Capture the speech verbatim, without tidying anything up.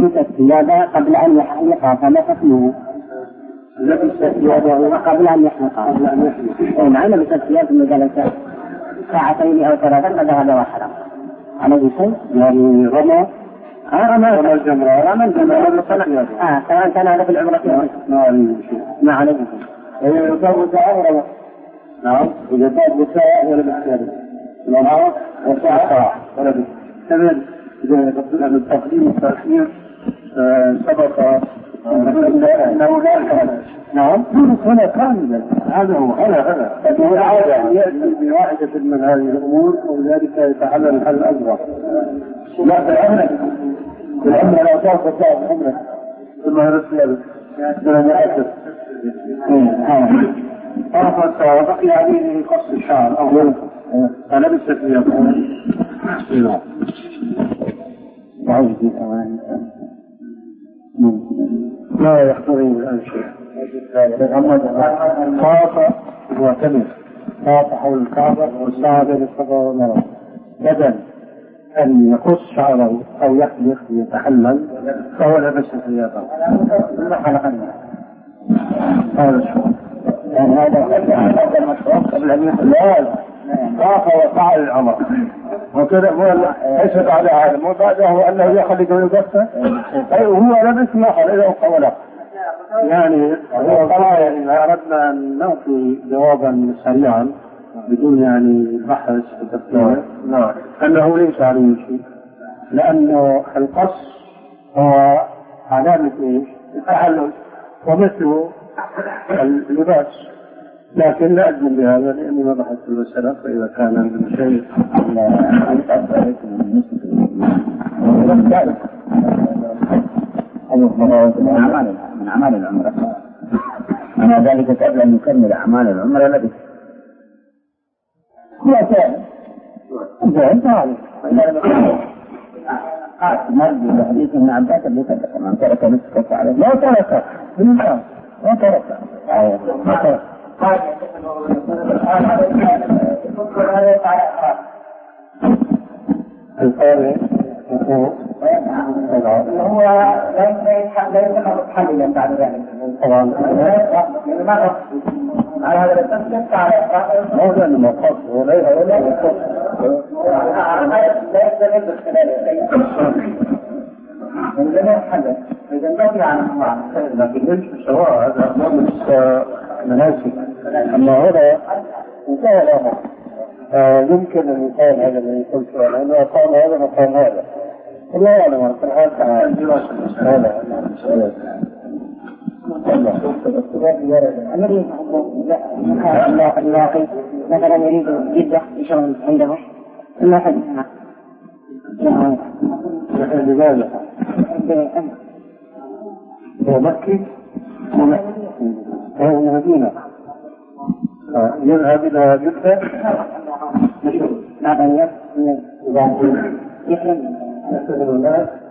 لبس الثياب قبل أن يحلق فما حكمه؟ لبس الثياب قبل أن يحلق قبل أن يحلق نعم لبس الثياب ثم جلس ساعتين أو ثلاثا فذهب وحرم عليه شيء يعني رمى رمى الجمرة رمى الجمرة آه سواء كان هذا في العمرة ما عليه شيء إذا صار ساعة نعم إذا صار بساعة ولا بساعة نعم وساعة ولا بساعة إذا قلنا بالتقديم والتأخير سبق أنه لا كان نعم هنا كاملا هذا هو هنا هنا يأتي بواحدة من هذه الأمور ولذلك يتحلل الحل الأزرق لا بالعمل بالعمل لا تعرف تعرف العمل ثم هذا السيارة لأن يأثر طرفت وبقي عليه قص الشعر أو فلبس فيها لا بعيد الأوان لا يحضرني الآن شيء طاف هو تمر طاف حول الكعبة وسعى بين الصفا والمروة بدل أن يقص شعره أو يحلق يتحلل فهو لبس ثيابه لا حلق هذا الشغل يعني هذا المشروع قبل أن يحلل طاف وفعل العمر وكذا يشهد على هذا مو بعده أنه يخلق ويقصه أي وهو لبس ما خلق إذا وقوله يعني هو طبعا إذا أردنا أن نعطي جوابا سريعا بدون يعني بحث وتفكير نعم أنه ليس عليه شيء لأنه القص هو علامة إيش التحلل ومثله اللباس لكن لا أجزم بهذا لأني ما بحثت في المسألة فإذا كان عندنا شيء من أعمال العمرة أنا ذلك قبل أن يكمل أعمال العمرة لبس لا كان زين تعرف قال نرجو بحديث ابن عباس اللي ترك من ترك نسكت عليه لا ترك بالله لا ترك ما ترك قال القارئ هو ليس حللا بعد ذلك طبعا ما على هذا التفسير تعالى مو لأنه مقص وليس ولا مقص ليس من الخلال من جميع حدث إذا نبي عن الله لكن ليس سواء هذا أمام مناسك أما هذا انتهى له يمكن أن يقال هذا الذي قلت لأنه قال هذا فقال هذا الله أعلم في الحال هذا الذي اللاقي مثلا يريد جدة يشغل عنده ما حد لماذا؟ هو مكي هو مدينة يذهب إلى جدة مشهور. نعم يحلم. يحلم الناس